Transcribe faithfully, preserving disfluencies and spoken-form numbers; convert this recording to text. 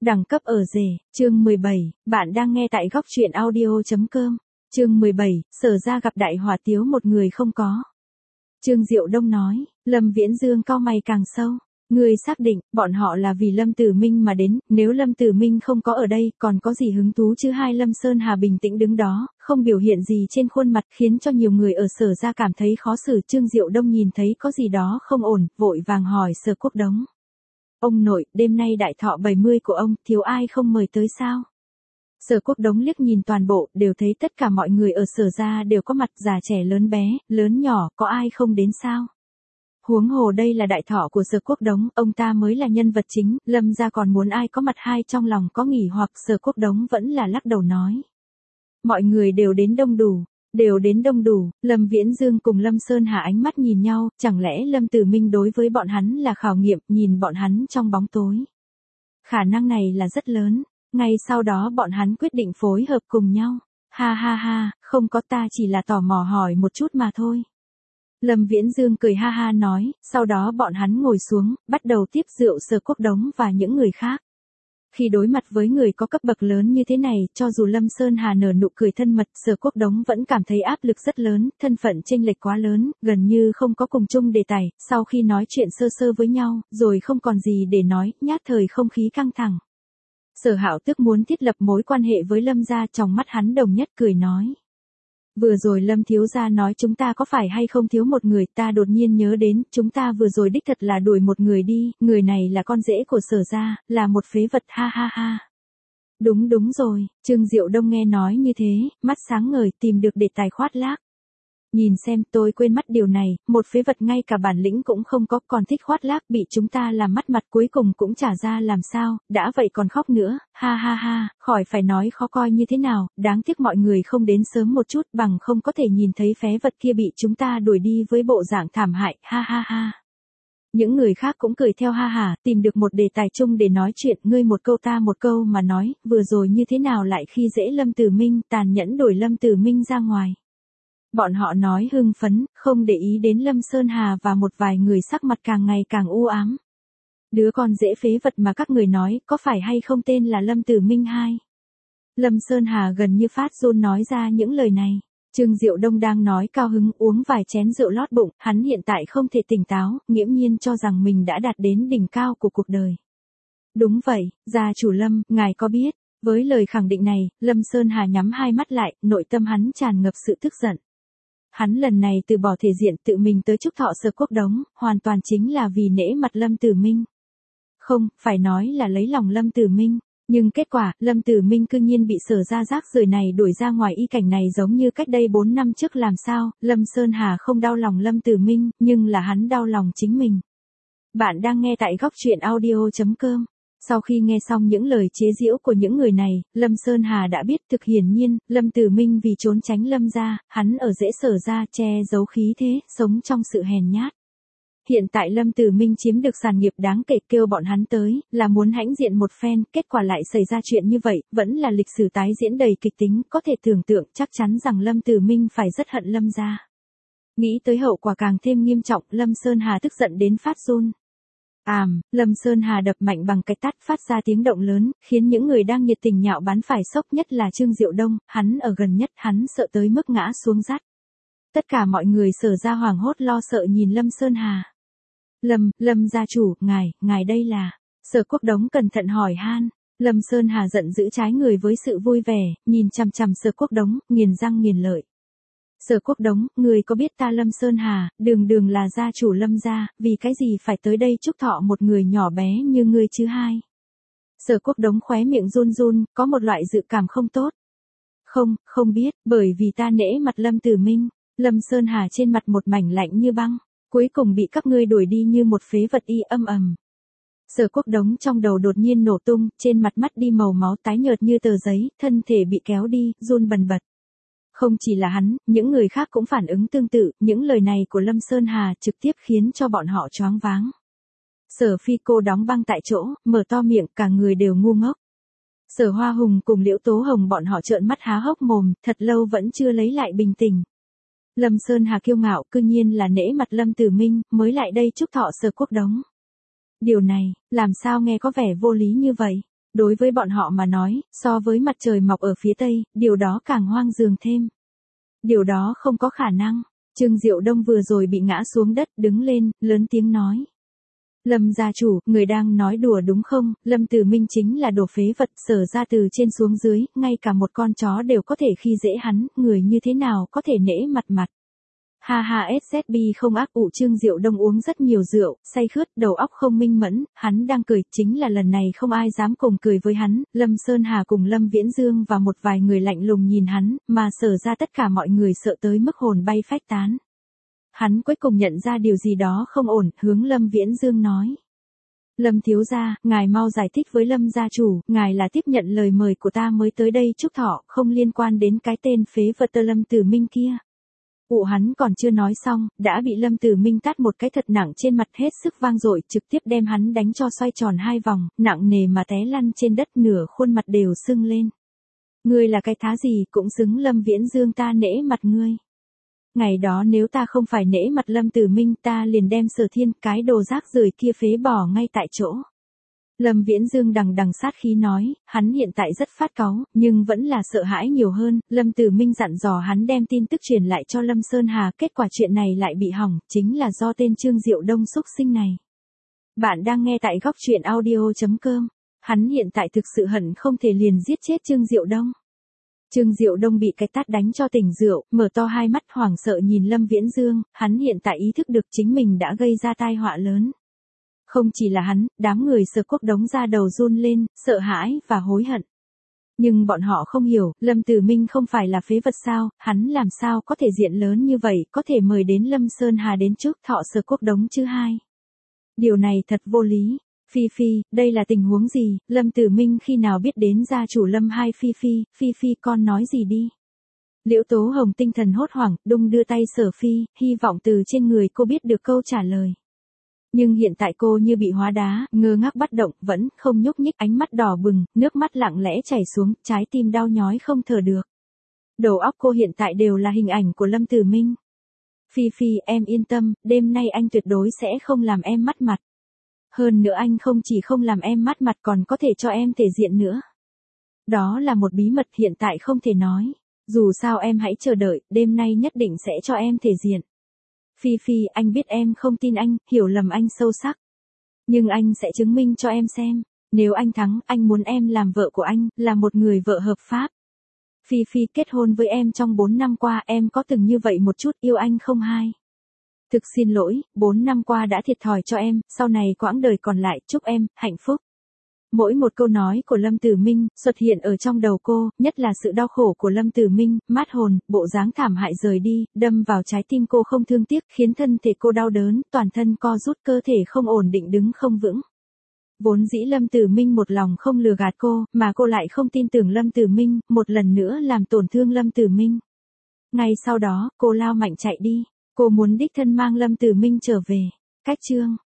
Đẳng cấp ở rể, chương mười bảy, bạn đang nghe tại góc truyện audio.com. Chương mười bảy, Sở ra gặp đại hỏa tiếu một người không có. Trương Diệu Đông nói, Lâm Viễn Dương cau mày càng sâu. Người xác định, bọn họ là vì Lâm Tử Minh mà đến, nếu Lâm Tử Minh không có ở đây, còn có gì hứng thú chứ? Hai Lâm Sơn Hà bình tĩnh đứng đó, không biểu hiện gì trên khuôn mặt, khiến cho nhiều người ở Sở ra cảm thấy khó xử. Trương Diệu Đông nhìn thấy có gì đó không ổn, vội vàng hỏi Sở Quốc Đống. Ông nội, đêm nay đại thọ bảy mươi của ông, thiếu ai không mời tới sao? Sở Quốc Đống liếc nhìn toàn bộ, đều thấy tất cả mọi người ở Sở ra đều có mặt, già trẻ lớn bé, lớn nhỏ, có ai không đến sao? Huống hồ đây là đại thọ của Sở Quốc Đống, ông ta mới là nhân vật chính, Lâm gia còn muốn ai có mặt? Hai trong lòng có nghỉ hoặc, Sở Quốc Đống vẫn là lắc đầu nói. Mọi người đều đến đông đủ. Đều đến đông đủ, Lâm Viễn Dương cùng Lâm Sơn Hà ánh mắt nhìn nhau, chẳng lẽ Lâm Tử Minh đối với bọn hắn là khảo nghiệm, nhìn bọn hắn trong bóng tối. Khả năng này là rất lớn, ngay sau đó bọn hắn quyết định phối hợp cùng nhau. Ha ha ha, không có, ta chỉ là tò mò hỏi một chút mà thôi. Lâm Viễn Dương cười ha ha nói, sau đó bọn hắn ngồi xuống, bắt đầu tiếp rượu Sở Quốc Đống và những người khác. Khi đối mặt với người có cấp bậc lớn như thế này, cho dù Lâm Sơn Hà nở nụ cười thân mật, Sở Quốc Đống vẫn cảm thấy áp lực rất lớn, thân phận chênh lệch quá lớn, gần như không có cùng chung đề tài, sau khi nói chuyện sơ sơ với nhau, rồi không còn gì để nói, nhát thời không khí căng thẳng. Sở Hạo Tước muốn thiết lập mối quan hệ với Lâm gia, trong mắt hắn đồng nhất cười nói. Vừa rồi Lâm thiếu gia nói chúng ta có phải hay không thiếu một người, ta đột nhiên nhớ đến, chúng ta vừa rồi đích thật là đuổi một người đi, người này là con rể của Sở gia, là một phế vật, ha ha ha. Đúng đúng rồi, Trương Diệu Đông nghe nói như thế, mắt sáng ngời, tìm được đề tài khoác lác. Nhìn xem, tôi quên mất điều này, một phế vật ngay cả bản lĩnh cũng không có, còn thích khoác lác, bị chúng ta làm mất mặt, cuối cùng cũng trả ra làm sao, đã vậy còn khóc nữa, ha ha ha, khỏi phải nói khó coi như thế nào, đáng tiếc mọi người không đến sớm một chút, bằng không có thể nhìn thấy phế vật kia bị chúng ta đuổi đi với bộ dạng thảm hại, ha ha ha. Những người khác cũng cười theo ha hả, tìm được một đề tài chung để nói chuyện, ngươi một câu ta một câu mà nói, vừa rồi như thế nào lại khi dễ Lâm Tử Minh, tàn nhẫn đuổi Lâm Tử Minh ra ngoài. Bọn họ nói hưng phấn, không để ý đến Lâm Sơn Hà và một vài người sắc mặt càng ngày càng u ám. Đứa con dễ phế vật mà các người nói, có phải hay không tên là Lâm Tử Minh hai? Lâm Sơn Hà gần như phát run nói ra những lời này. Trương Diệu Đông đang nói cao hứng uống vài chén rượu lót bụng, hắn hiện tại không thể tỉnh táo, nghiễm nhiên cho rằng mình đã đạt đến đỉnh cao của cuộc đời. Đúng vậy, gia chủ Lâm, ngài có biết? Với lời khẳng định này, Lâm Sơn Hà nhắm hai mắt lại, nội tâm hắn tràn ngập sự tức giận. Hắn lần này từ bỏ thể diện tự mình tới chúc thọ Sở Quốc Đống, hoàn toàn chính là vì nể mặt Lâm Tử Minh. Không, phải nói là lấy lòng Lâm Tử Minh. Nhưng kết quả, Lâm Tử Minh cư nhiên bị Sở ra rác rưởi này đuổi ra ngoài, y cảnh này giống như cách đây bốn năm trước làm sao, Lâm Sơn Hà không đau lòng Lâm Tử Minh, nhưng là hắn đau lòng chính mình. Bạn đang nghe tại góc truyện audio.com. Sau khi nghe xong những lời chế giễu của những người này, Lâm Sơn Hà đã biết thực hiển nhiên, Lâm Tử Minh vì trốn tránh Lâm gia, hắn ở rễ Sở ra che giấu khí thế, sống trong sự hèn nhát. Hiện tại Lâm Tử Minh chiếm được sản nghiệp đáng kể, kêu bọn hắn tới, là muốn hãnh diện một phen, kết quả lại xảy ra chuyện như vậy, vẫn là lịch sử tái diễn đầy kịch tính, có thể tưởng tượng chắc chắn rằng Lâm Tử Minh phải rất hận Lâm gia. Nghĩ tới hậu quả càng thêm nghiêm trọng, Lâm Sơn Hà tức giận đến phát run. Àm, Lâm Sơn Hà đập mạnh bằng cái tát phát ra tiếng động lớn, khiến những người đang nhiệt tình nhạo báng phải sốc, nhất là Trương Diệu Đông, hắn ở gần nhất, hắn sợ tới mức ngã xuống rắt. Tất cả mọi người Sở ra hoảng hốt lo sợ nhìn Lâm Sơn Hà. Lâm, Lâm gia chủ, ngài, ngài đây là... Sở Quốc Đống cẩn thận hỏi han. Lâm Sơn Hà giận dữ trái người với sự vui vẻ, nhìn chằm chằm Sở Quốc Đống, nghiền răng nghiền lợi. Sở Quốc Đống, người có biết ta Lâm Sơn Hà, đường đường là gia chủ Lâm gia, vì cái gì phải tới đây chúc thọ một người nhỏ bé như ngươi chứ hai? Sở Quốc Đống khóe miệng run run, có một loại dự cảm không tốt. Không, không biết, bởi vì ta nể mặt Lâm Tử Minh. Lâm Sơn Hà trên mặt một mảnh lạnh như băng, cuối cùng bị các ngươi đuổi đi như một phế vật, y âm ầm. Sở Quốc Đống trong đầu đột nhiên nổ tung, trên mặt mắt đi màu máu tái nhợt như tờ giấy, thân thể bị kéo đi, run bần bật. Không chỉ là hắn, những người khác cũng phản ứng tương tự, những lời này của Lâm Sơn Hà trực tiếp khiến cho bọn họ choáng váng. Sở Phi Cô đóng băng tại chỗ, mở to miệng, cả người đều ngu ngốc. Sở Hoa Hùng cùng Liễu Tố Hồng bọn họ trợn mắt há hốc mồm, thật lâu vẫn chưa lấy lại bình tĩnh. Lâm Sơn Hà kiêu ngạo, cư nhiên là nể mặt Lâm Tử Minh, mới lại đây chúc thọ Sở Quốc Đống. Điều này, làm sao nghe có vẻ vô lý như vậy? Đối với bọn họ mà nói, so với mặt trời mọc ở phía tây, điều đó càng hoang dường thêm. Điều đó không có khả năng. Trương Diệu Đông vừa rồi bị ngã xuống đất, đứng lên, lớn tiếng nói. Lâm gia chủ, người đang nói đùa đúng không? Lâm Tử Minh chính là đồ phế vật, Sở ra từ trên xuống dưới, ngay cả một con chó đều có thể khi dễ hắn, người như thế nào có thể nể mặt mặt. Ha ha ét dét bê không ác ụ. Trương Diệu Đông uống rất nhiều rượu, say khướt, đầu óc không minh mẫn, hắn đang cười, chính là lần này không ai dám cùng cười với hắn, Lâm Sơn Hà cùng Lâm Viễn Dương và một vài người lạnh lùng nhìn hắn, mà Sở ra tất cả mọi người sợ tới mức hồn bay phách tán. Hắn cuối cùng nhận ra điều gì đó không ổn, hướng Lâm Viễn Dương nói. Lâm thiếu gia, ngài mau giải thích với Lâm gia chủ, ngài là tiếp nhận lời mời của ta mới tới đây chúc thọ, không liên quan đến cái tên phế vật tơ Lâm Tử Minh kia. Ụ hắn còn chưa nói xong, đã bị Lâm Tử Minh tát một cái thật nặng trên mặt hết sức vang dội, trực tiếp đem hắn đánh cho xoay tròn hai vòng, nặng nề mà té lăn trên đất, nửa khuôn mặt đều sưng lên. Ngươi là cái thá gì, cũng xứng Lâm Viễn Dương ta nể mặt ngươi. Ngày đó nếu ta không phải nể mặt Lâm Tử Minh, ta liền đem Sở Thiên, cái đồ rác rưởi kia phế bỏ ngay tại chỗ. Lâm Viễn Dương đằng đằng sát khí nói, hắn hiện tại rất phát cáu, nhưng vẫn là sợ hãi nhiều hơn. Lâm Tử Minh dặn dò hắn đem tin tức truyền lại cho Lâm Sơn Hà, kết quả chuyện này lại bị hỏng, chính là do tên Trương Diệu Đông xúc sinh này. Bạn đang nghe tại góc truyện audio chấm com. Hắn hiện tại thực sự hận không thể liền giết chết Trương Diệu Đông. Trương Diệu Đông bị cái tát đánh cho tỉnh rượu, mở to hai mắt hoảng sợ nhìn Lâm Viễn Dương, hắn hiện tại ý thức được chính mình đã gây ra tai họa lớn. Không chỉ là hắn, đám người Sở Quốc đống ra đầu run lên, sợ hãi và hối hận. Nhưng bọn họ không hiểu, Lâm Tử Minh không phải là phế vật sao, hắn làm sao có thể diện lớn như vậy, có thể mời đến Lâm Sơn Hà đến trước thọ Sở Quốc đống chứ hai. Điều này thật vô lý. Phi Phi, đây là tình huống gì, Lâm Tử Minh khi nào biết đến gia chủ Lâm hai Phi Phi, Phi Phi con nói gì đi. Liễu Tố Hồng tinh thần hốt hoảng, đung đưa tay Sở Phi, hy vọng từ trên người cô biết được câu trả lời. Nhưng hiện tại cô như bị hóa đá, ngơ ngác bất động, vẫn không nhúc nhích, ánh mắt đỏ bừng, nước mắt lặng lẽ chảy xuống, trái tim đau nhói không thở được. Đầu óc cô hiện tại đều là hình ảnh của Lâm Tử Minh. Phi Phi, em yên tâm, đêm nay anh tuyệt đối sẽ không làm em mất mặt. Hơn nữa anh không chỉ không làm em mất mặt còn có thể cho em thể diện nữa. Đó là một bí mật hiện tại không thể nói. Dù sao em hãy chờ đợi, đêm nay nhất định sẽ cho em thể diện. Phi Phi, anh biết em không tin anh, hiểu lầm anh sâu sắc. Nhưng anh sẽ chứng minh cho em xem. Nếu anh thắng, anh muốn em làm vợ của anh, là một người vợ hợp pháp. Phi Phi, kết hôn với em trong bốn năm qua em có từng như vậy một chút yêu anh không hai? Thực xin lỗi, bốn năm qua đã thiệt thòi cho em, sau này quãng đời còn lại, chúc em, hạnh phúc. Mỗi một câu nói của Lâm Tử Minh, xuất hiện ở trong đầu cô, nhất là sự đau khổ của Lâm Tử Minh, mát hồn, bộ dáng thảm hại rời đi, đâm vào trái tim cô không thương tiếc, khiến thân thể cô đau đớn, toàn thân co rút, cơ thể không ổn định đứng không vững. Vốn dĩ Lâm Tử Minh một lòng không lừa gạt cô, mà cô lại không tin tưởng Lâm Tử Minh, một lần nữa làm tổn thương Lâm Tử Minh. Ngay sau đó, cô lao mạnh chạy đi. Cô muốn đích thân mang Lâm Tử Minh trở về. Cách chương